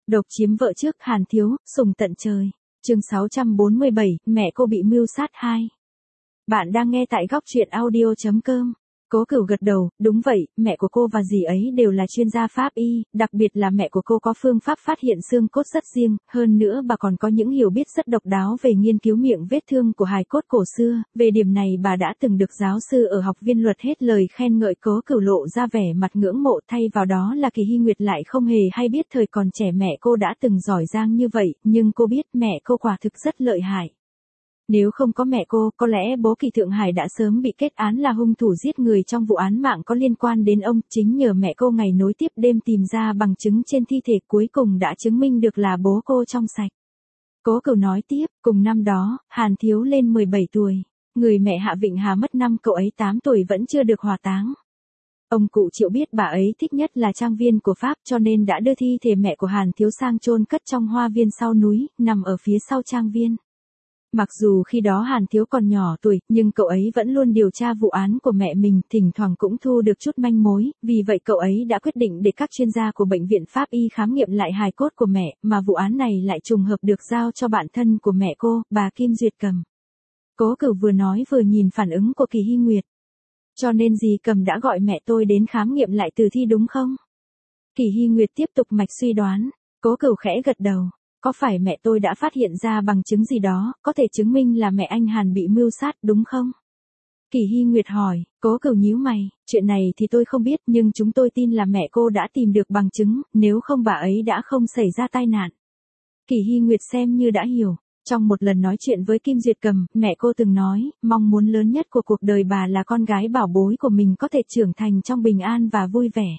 Độc chiếm vợ trước Hàn Thiếu, sùng tận trời. Chương 647, mẹ cô bị mưu sát 2. Bạn đang nghe tại góc truyện audio.com. Cố Cửu gật đầu, đúng vậy, mẹ của cô và dì ấy đều là chuyên gia pháp y, đặc biệt là mẹ của cô có phương pháp phát hiện xương cốt rất riêng, hơn nữa bà còn có những hiểu biết rất độc đáo về nghiên cứu miệng vết thương của hài cốt cổ xưa, về điểm này bà đã từng được giáo sư ở học viên luật hết lời khen ngợi. Cố Cửu lộ ra vẻ mặt ngưỡng mộ, thay vào đó là Kỳ Hy Nguyệt lại không hề hay biết thời còn trẻ mẹ cô đã từng giỏi giang như vậy, nhưng cô biết mẹ cô quả thực rất lợi hại. Nếu không có mẹ cô, có lẽ bố Kỳ Thượng Hải đã sớm bị kết án là hung thủ giết người trong vụ án mạng có liên quan đến ông. Chính nhờ mẹ cô ngày nối tiếp đêm tìm ra bằng chứng trên thi thể cuối cùng đã chứng minh được là bố cô trong sạch. Cố Cửu nói tiếp, cùng năm đó, Hàn Thiếu lên 17 tuổi. Người mẹ Hạ Vịnh Hà mất năm cậu ấy 8 tuổi vẫn chưa được hỏa táng. Ông cụ Triệu biết bà ấy thích nhất là trang viên của Pháp cho nên đã đưa thi thể mẹ của Hàn Thiếu sang chôn cất trong hoa viên sau núi, nằm ở phía sau trang viên. Mặc dù khi đó Hàn Thiếu còn nhỏ tuổi, nhưng cậu ấy vẫn luôn điều tra vụ án của mẹ mình, thỉnh thoảng cũng thu được chút manh mối, vì vậy cậu ấy đã quyết định để các chuyên gia của bệnh viện Pháp y khám nghiệm lại hài cốt của mẹ, mà vụ án này lại trùng hợp được giao cho bạn thân của mẹ cô, bà Kim Duyệt Cầm. Cố Cửu vừa nói vừa nhìn phản ứng của Kỳ Hy Nguyệt. Cho nên dì Cầm đã gọi mẹ tôi đến khám nghiệm lại tử thi đúng không? Kỳ Hy Nguyệt tiếp tục mạch suy đoán. Cố Cửu khẽ gật đầu. Có phải mẹ tôi đã phát hiện ra bằng chứng gì đó, có thể chứng minh là mẹ anh Hàn bị mưu sát đúng không? Kỳ Hy Nguyệt hỏi. Cố Cửu nhíu mày, chuyện này thì tôi không biết, nhưng chúng tôi tin là mẹ cô đã tìm được bằng chứng, nếu không bà ấy đã không xảy ra tai nạn. Kỳ Hy Nguyệt xem như đã hiểu. Trong một lần nói chuyện với Kim Duyệt Cầm, mẹ cô từng nói, mong muốn lớn nhất của cuộc đời bà là con gái bảo bối của mình có thể trưởng thành trong bình an và vui vẻ.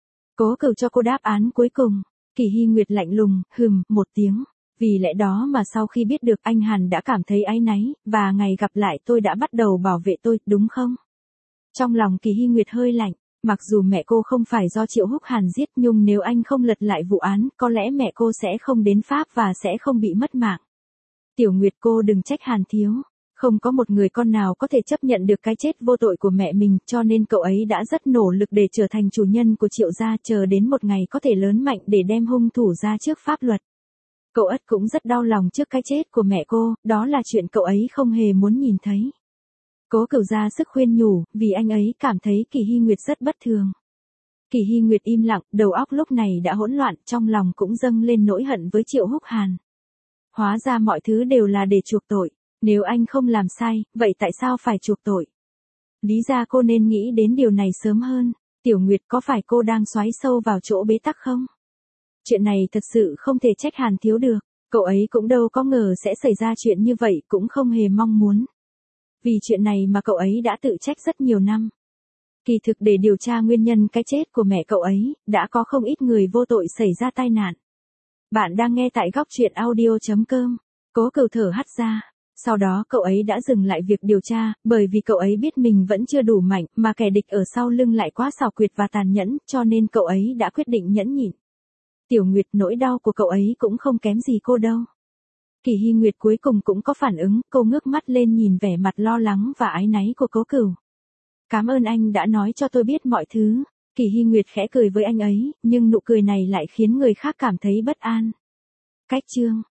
Cố Cửu cho cô đáp án cuối cùng. Kỳ Hy Nguyệt lạnh lùng, một tiếng. Vì lẽ đó mà sau khi biết được anh Hàn đã cảm thấy áy náy, và ngày gặp lại tôi đã bắt đầu bảo vệ tôi, đúng không? Trong lòng Kỳ Hy Nguyệt hơi lạnh, mặc dù mẹ cô không phải do Triệu Húc Hàn giết, nhưng nếu anh không lật lại vụ án, có lẽ mẹ cô sẽ không đến Pháp và sẽ không bị mất mạng. Tiểu Nguyệt, cô đừng trách Hàn Thiếu. Không có một người con nào có thể chấp nhận được cái chết vô tội của mẹ mình, cho nên cậu ấy đã rất nỗ lực để trở thành chủ nhân của Triệu gia, chờ đến một ngày có thể lớn mạnh để đem hung thủ ra trước pháp luật. Cậu Ất cũng rất đau lòng trước cái chết của mẹ cô, đó là chuyện cậu ấy không hề muốn nhìn thấy. Cố Cửu ra sức khuyên nhủ, vì anh ấy cảm thấy Kỳ Hy Nguyệt rất bất thường. Kỳ Hy Nguyệt im lặng, đầu óc lúc này đã hỗn loạn, trong lòng cũng dâng lên nỗi hận với Triệu Húc Hàn. Hóa ra mọi thứ đều là để chuộc tội. Nếu anh không làm sai, vậy tại sao phải chuộc tội? Lý ra cô nên nghĩ đến điều này sớm hơn. Tiểu Nguyệt, có phải cô đang xoáy sâu vào chỗ bế tắc không? Chuyện này thật sự không thể trách Hàn Thiếu được. Cậu ấy cũng đâu có ngờ sẽ xảy ra chuyện như vậy, cũng không hề mong muốn. Vì chuyện này mà cậu ấy đã tự trách rất nhiều năm. Kỳ thực để điều tra nguyên nhân cái chết của mẹ cậu ấy, đã có không ít người vô tội xảy ra tai nạn. Bạn đang nghe tại góc truyện audio.com. Cố Cửu thở hắt ra. Sau đó cậu ấy đã dừng lại việc điều tra, bởi vì cậu ấy biết mình vẫn chưa đủ mạnh, mà kẻ địch ở sau lưng lại quá xảo quyệt và tàn nhẫn, cho nên cậu ấy đã quyết định nhẫn nhịn. Tiểu Nguyệt, nỗi đau của cậu ấy cũng không kém gì cô đâu. Kỳ Hy Nguyệt cuối cùng cũng có phản ứng, cô ngước mắt lên nhìn vẻ mặt lo lắng và áy náy của Cố Cửu. Cảm ơn anh đã nói cho tôi biết mọi thứ. Kỳ Hy Nguyệt khẽ cười với anh ấy, nhưng nụ cười này lại khiến người khác cảm thấy bất an. Cách chương